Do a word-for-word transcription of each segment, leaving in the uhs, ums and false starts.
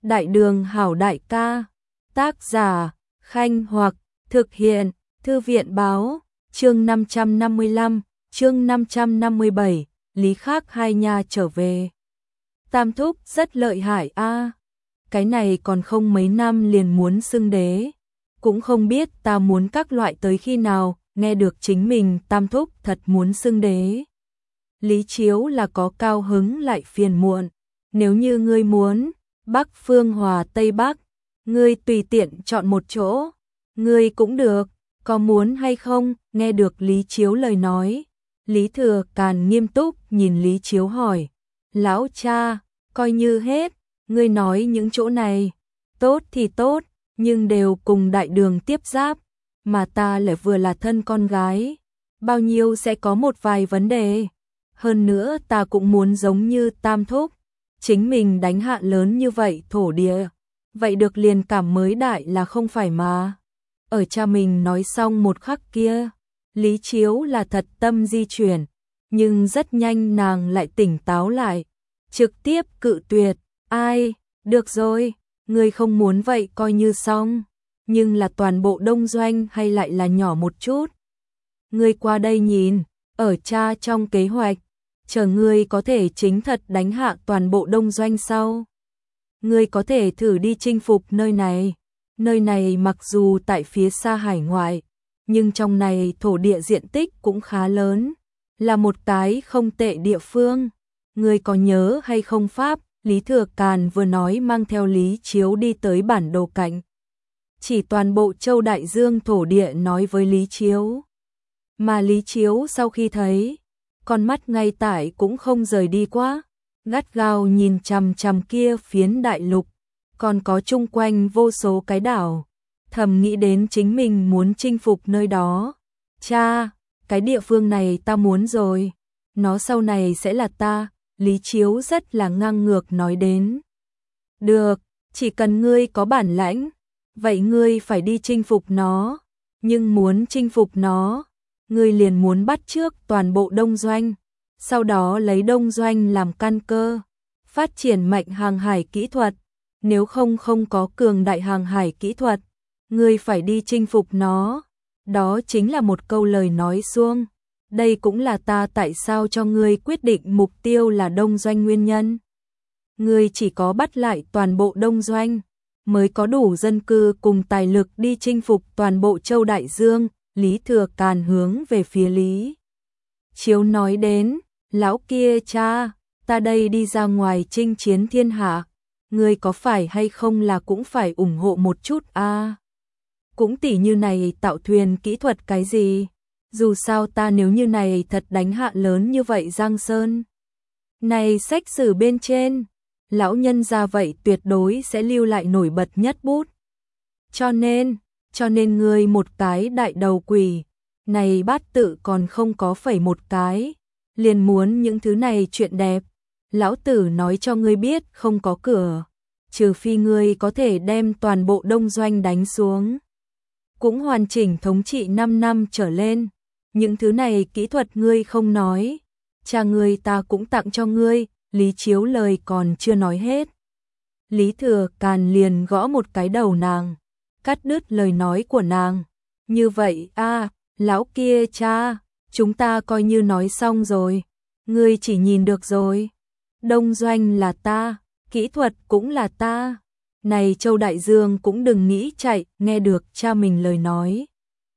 Đại đường hảo đại ca. Tác giả, Khanh Hoặc, thực hiện, Thư viện báo, chương năm trăm năm mươi lăm, chương năm trăm năm mươi bảy, Lý Khắc hai nha trở về. Tam thúc rất lợi hại a. Cái này còn không mấy năm liền muốn xưng đế. Cũng không biết ta muốn các loại tới khi nào, nghe được chính mình tam thúc thật muốn xưng đế. Lý Chiếu là có cao hứng lại phiền muộn. Nếu như ngươi muốn, Bắc Phương Hòa Tây Bắc, ngươi tùy tiện chọn một chỗ, ngươi cũng được, có muốn hay không? Nghe được Lý Chiếu lời nói, Lý Thừa Càn nghiêm túc nhìn Lý Chiếu hỏi, lão cha, coi như hết, ngươi nói những chỗ này, tốt thì tốt, nhưng đều cùng đại đường tiếp giáp, mà ta lại vừa là thân con gái, bao nhiêu sẽ có một vài vấn đề, hơn nữa ta cũng muốn giống như tam thúc, chính mình đánh hạ lớn như vậy thổ địa, vậy được liền cảm mới đại là không phải mà. Ở cha mình nói xong một khắc kia, Lý Chiếu là thật tâm di chuyển, nhưng rất nhanh nàng lại tỉnh táo lại, trực tiếp cự tuyệt, ai, được rồi, ngươi không muốn vậy coi như xong, nhưng là toàn bộ đông doanh hay lại là nhỏ một chút. Ngươi qua đây nhìn, ở cha trong kế hoạch, chờ ngươi có thể chính thật đánh hạ toàn bộ đông doanh sau. Ngươi có thể thử đi chinh phục nơi này. Nơi này mặc dù tại phía xa hải ngoại, nhưng trong này thổ địa diện tích cũng khá lớn, là một cái không tệ địa phương. Ngươi có nhớ hay không Pháp? Lý Thừa Càn vừa nói mang theo Lý Chiếu đi tới bản đồ cạnh. Chỉ toàn bộ châu Đại Dương thổ địa nói với Lý Chiếu. Mà Lý Chiếu sau khi thấy, con mắt ngay tại cũng không rời đi quá, gắt gao nhìn chằm chằm kia phiến đại lục, còn có chung quanh vô số cái đảo, thầm nghĩ đến chính mình muốn chinh phục nơi đó. Cha, cái địa phương này ta muốn rồi, nó sau này sẽ là ta, Lý Chiếu rất là ngang ngược nói đến. Được, chỉ cần ngươi có bản lãnh, vậy ngươi phải đi chinh phục nó, nhưng muốn chinh phục nó, ngươi liền muốn bắt trước toàn bộ đông doanh, sau đó lấy đông doanh làm căn cơ, phát triển mạnh hàng hải kỹ thuật, nếu không không có cường đại hàng hải kỹ thuật, ngươi phải đi chinh phục nó, đó chính là một câu lời nói suông, đây cũng là ta tại sao cho ngươi quyết định mục tiêu là đông doanh nguyên nhân. Ngươi chỉ có bắt lại toàn bộ đông doanh, mới có đủ dân cư cùng tài lực đi chinh phục toàn bộ châu Đại Dương. Lý Thừa Càn hướng về phía Lý Chiếu nói đến, lão kia cha, ta đây đi ra ngoài chinh chiến thiên hạ, ngươi có phải hay không là cũng phải ủng hộ một chút a? À, cũng tỉ như này tạo thuyền kỹ thuật cái gì, dù sao ta nếu như này thật đánh hạ lớn như vậy Giang Sơn. Này sách sử bên trên, lão nhân ra vậy tuyệt đối sẽ lưu lại nổi bật nhất bút. Cho nên, cho nên ngươi một cái đại đầu quỷ, này bát tự còn không có phẩy một cái, liền muốn những thứ này chuyện đẹp. Lão tử nói cho ngươi biết không có cửa, trừ phi ngươi có thể đem toàn bộ đông doanh đánh xuống. Cũng hoàn chỉnh thống trị năm năm trở lên, những thứ này kỹ thuật ngươi không nói, cha ngươi ta cũng tặng cho ngươi. Lý Chiếu lời còn chưa nói hết, Lý Thừa Càn liền gõ một cái đầu nàng, cắt đứt lời nói của nàng. Như vậy a, à, lão kia cha, chúng ta coi như nói xong rồi, ngươi chỉ nhìn được rồi. Đông doanh là ta, kỹ thuật cũng là ta. Này châu Đại Dương cũng đừng nghĩ chạy, nghe được cha mình lời nói.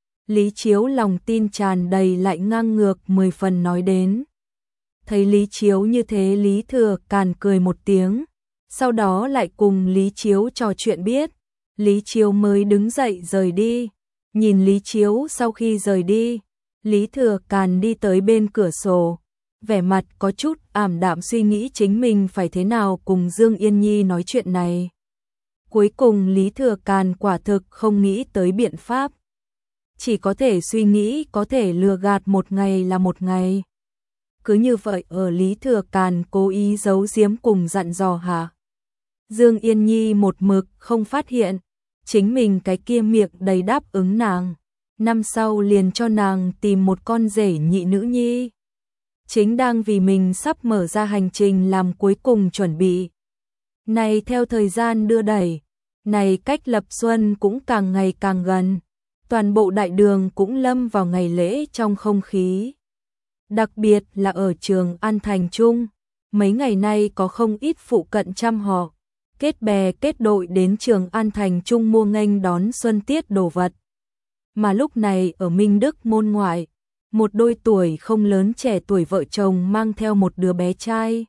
Lý Chiếu lòng tin tràn đầy lại ngang ngược mười phần nói đến. Thấy Lý Chiếu như thế Lý Thừa Càn cười một tiếng, sau đó lại cùng Lý Chiếu trò chuyện biết. Lý Chiếu mới đứng dậy rời đi, nhìn Lý Chiếu sau khi rời đi, Lý Thừa Càn đi tới bên cửa sổ, vẻ mặt có chút ảm đạm suy nghĩ chính mình phải thế nào cùng Dương Yên Nhi nói chuyện này. Cuối cùng Lý Thừa Càn quả thực không nghĩ tới biện pháp, chỉ có thể suy nghĩ có thể lừa gạt một ngày là một ngày. Cứ như vậy ở Lý Thừa Càn cố ý giấu giếm cùng dặn dò hạ, Dương Yên Nhi một mực không phát hiện, chính mình cái kia miệng đầy đáp ứng nàng, năm sau liền cho nàng tìm một con rể nhị nữ nhi. Chính đang vì mình sắp mở ra hành trình làm cuối cùng chuẩn bị. Này theo thời gian đưa đẩy, này cách lập xuân cũng càng ngày càng gần, toàn bộ đại đường cũng lâm vào ngày lễ trong không khí. Đặc biệt là ở Trường An Thành Trung, mấy ngày nay có không ít phụ cận trăm họ, kết bè kết đội đến Trường An Thành Trung mua nghênh đón xuân tiết đồ vật. Mà lúc này ở Minh Đức môn ngoại, một đôi tuổi không lớn trẻ tuổi vợ chồng mang theo một đứa bé trai.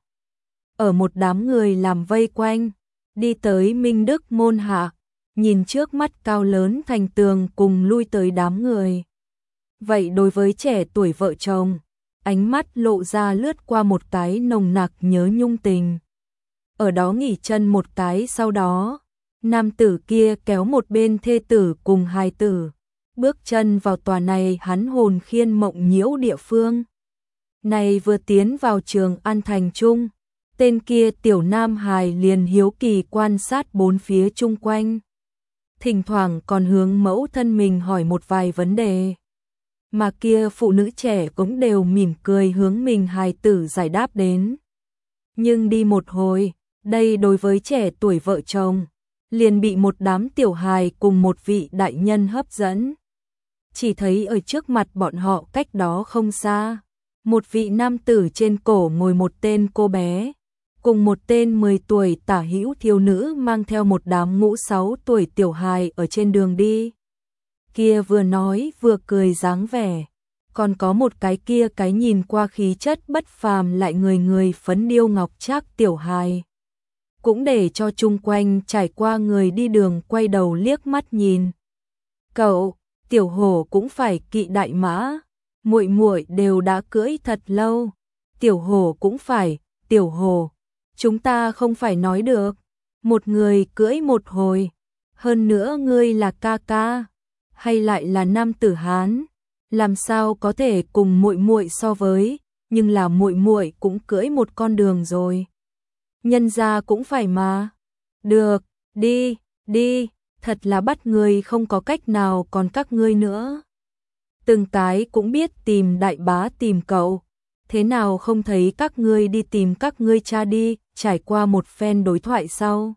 Ở một đám người làm vây quanh, đi tới Minh Đức môn hạ, nhìn trước mắt cao lớn thành tường cùng lui tới đám người. Vậy đối với trẻ tuổi vợ chồng, ánh mắt lộ ra lướt qua một cái nồng nặc nhớ nhung tình. Ở đó nghỉ chân một cái sau đó, nam tử kia kéo một bên thê tử cùng hài tử, bước chân vào tòa này hắn hồn khiên mộng nhiễu địa phương. Này vừa tiến vào Trường An Thành Trung, tên kia tiểu nam hài liền hiếu kỳ quan sát bốn phía chung quanh. Thỉnh thoảng còn hướng mẫu thân mình hỏi một vài vấn đề. Mà kia phụ nữ trẻ cũng đều mỉm cười hướng mình hài tử giải đáp đến. Nhưng đi một hồi, đây đối với trẻ tuổi vợ chồng, liền bị một đám tiểu hài cùng một vị đại nhân hấp dẫn. Chỉ thấy ở trước mặt bọn họ cách đó không xa, một vị nam tử trên cổ ngồi một tên cô bé, cùng một tên mười tuổi tả hữu thiếu nữ mang theo một đám ngũ sáu tuổi tiểu hài ở trên đường đi. Kia vừa nói vừa cười dáng vẻ, còn có một cái kia cái nhìn qua khí chất bất phàm lại người người phấn điêu ngọc trác tiểu hài. Cũng để cho chung quanh trải qua người đi đường quay đầu liếc mắt nhìn. Cậu, tiểu hổ cũng phải kỵ đại mã, muội muội đều đã cưỡi thật lâu, tiểu hổ cũng phải, tiểu hổ, chúng ta không phải nói được, một người cưỡi một hồi, hơn nữa ngươi là ca ca, hay lại là nam tử Hán, làm sao có thể cùng muội muội so với, nhưng là muội muội cũng cưỡi một con đường rồi. Nhân gia cũng phải mà. Được, đi, đi, thật là bắt người không có cách nào còn các ngươi nữa. Từng cái cũng biết tìm đại bá tìm cậu, thế nào không thấy các ngươi đi tìm các ngươi cha đi, trải qua một phen đối thoại sau.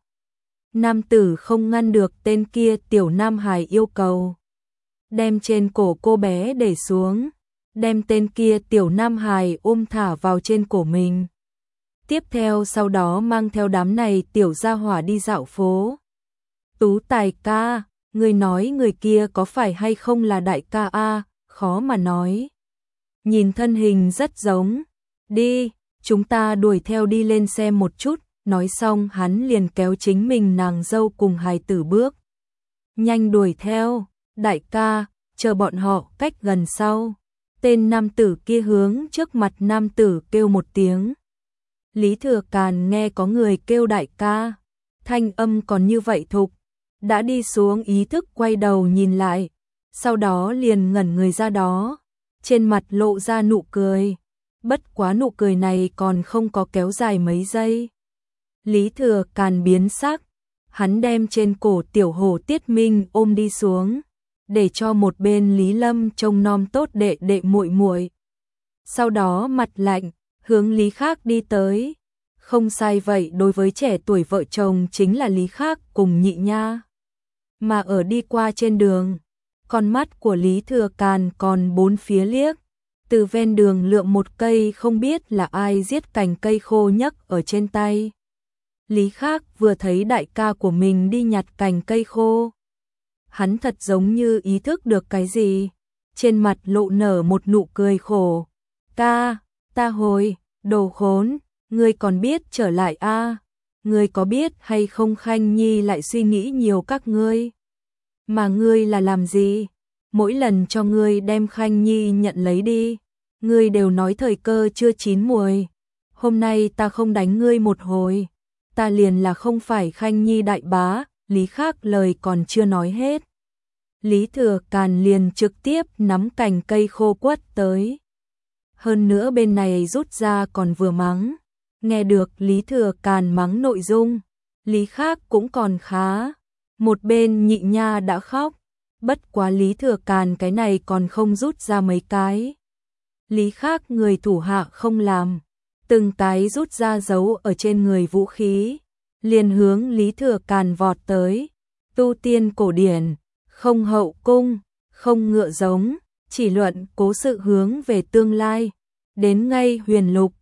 Nam tử không ngăn được tên kia tiểu nam hài yêu cầu. Đem trên cổ cô bé để xuống, đem tên kia tiểu nam hài ôm thả vào trên cổ mình. Tiếp theo sau đó mang theo đám này tiểu gia hỏa đi dạo phố. Tú Tài ca, người nói người kia có phải hay không là đại ca a? Khó mà nói. Nhìn thân hình rất giống. Đi, chúng ta đuổi theo đi lên xem một chút. Nói xong hắn liền kéo chính mình nàng dâu cùng hài tử bước. Nhanh đuổi theo, đại ca, chờ bọn họ cách gần sau. Tên nam tử kia hướng trước mặt nam tử kêu một tiếng. Lý Thừa Càn nghe có người kêu đại ca, thanh âm còn như vậy thục, đã đi xuống ý thức quay đầu nhìn lại, sau đó liền ngẩn người ra đó, trên mặt lộ ra nụ cười, bất quá nụ cười này còn không có kéo dài mấy giây. Lý Thừa Càn biến sắc, hắn đem trên cổ tiểu hổ Tiết Minh ôm đi xuống, để cho một bên Lý Lâm trông nom tốt đệ đệ muội muội. Sau đó mặt lạnh, hướng Lý Khác đi tới. Không sai vậy, đối với trẻ tuổi vợ chồng chính là Lý Khác cùng Nhị Nha. Mà ở đi qua trên đường, con mắt của Lý Thừa Càn còn bốn phía liếc, từ ven đường lượm một cây không biết là ai giết cành cây khô nhấc ở trên tay. Lý Khác vừa thấy đại ca của mình đi nhặt cành cây khô, hắn thật giống như ý thức được cái gì, trên mặt lộ nở một nụ cười khổ. Ca, ta hồi, đồ khốn, ngươi còn biết trở lại a? À? Ngươi có biết hay không Khanh Nhi lại suy nghĩ nhiều các ngươi? Mà ngươi là làm gì? Mỗi lần cho ngươi đem Khanh Nhi nhận lấy đi, ngươi đều nói thời cơ chưa chín muồi. Hôm nay ta không đánh ngươi một hồi, ta liền là không phải Khanh Nhi đại bá. Lý Khác lời còn chưa nói hết, Lý Thừa Càn liền trực tiếp nắm cành cây khô quất tới. Hơn nữa bên này rút ra còn vừa mắng. Nghe được Lý Thừa Càn mắng nội dung, Lý Khác cũng còn khá. Một bên Nhị Nha đã khóc, bất quá Lý Thừa Càn cái này còn không rút ra mấy cái. Lý Khác người thủ hạ không làm, từng cái rút ra giấu ở trên người vũ khí, liền hướng Lý Thừa Càn vọt tới. Tu tiên cổ điển, không hậu cung, không ngựa giống, chỉ luận cố sự hướng về tương lai. Đến ngay huyền lục,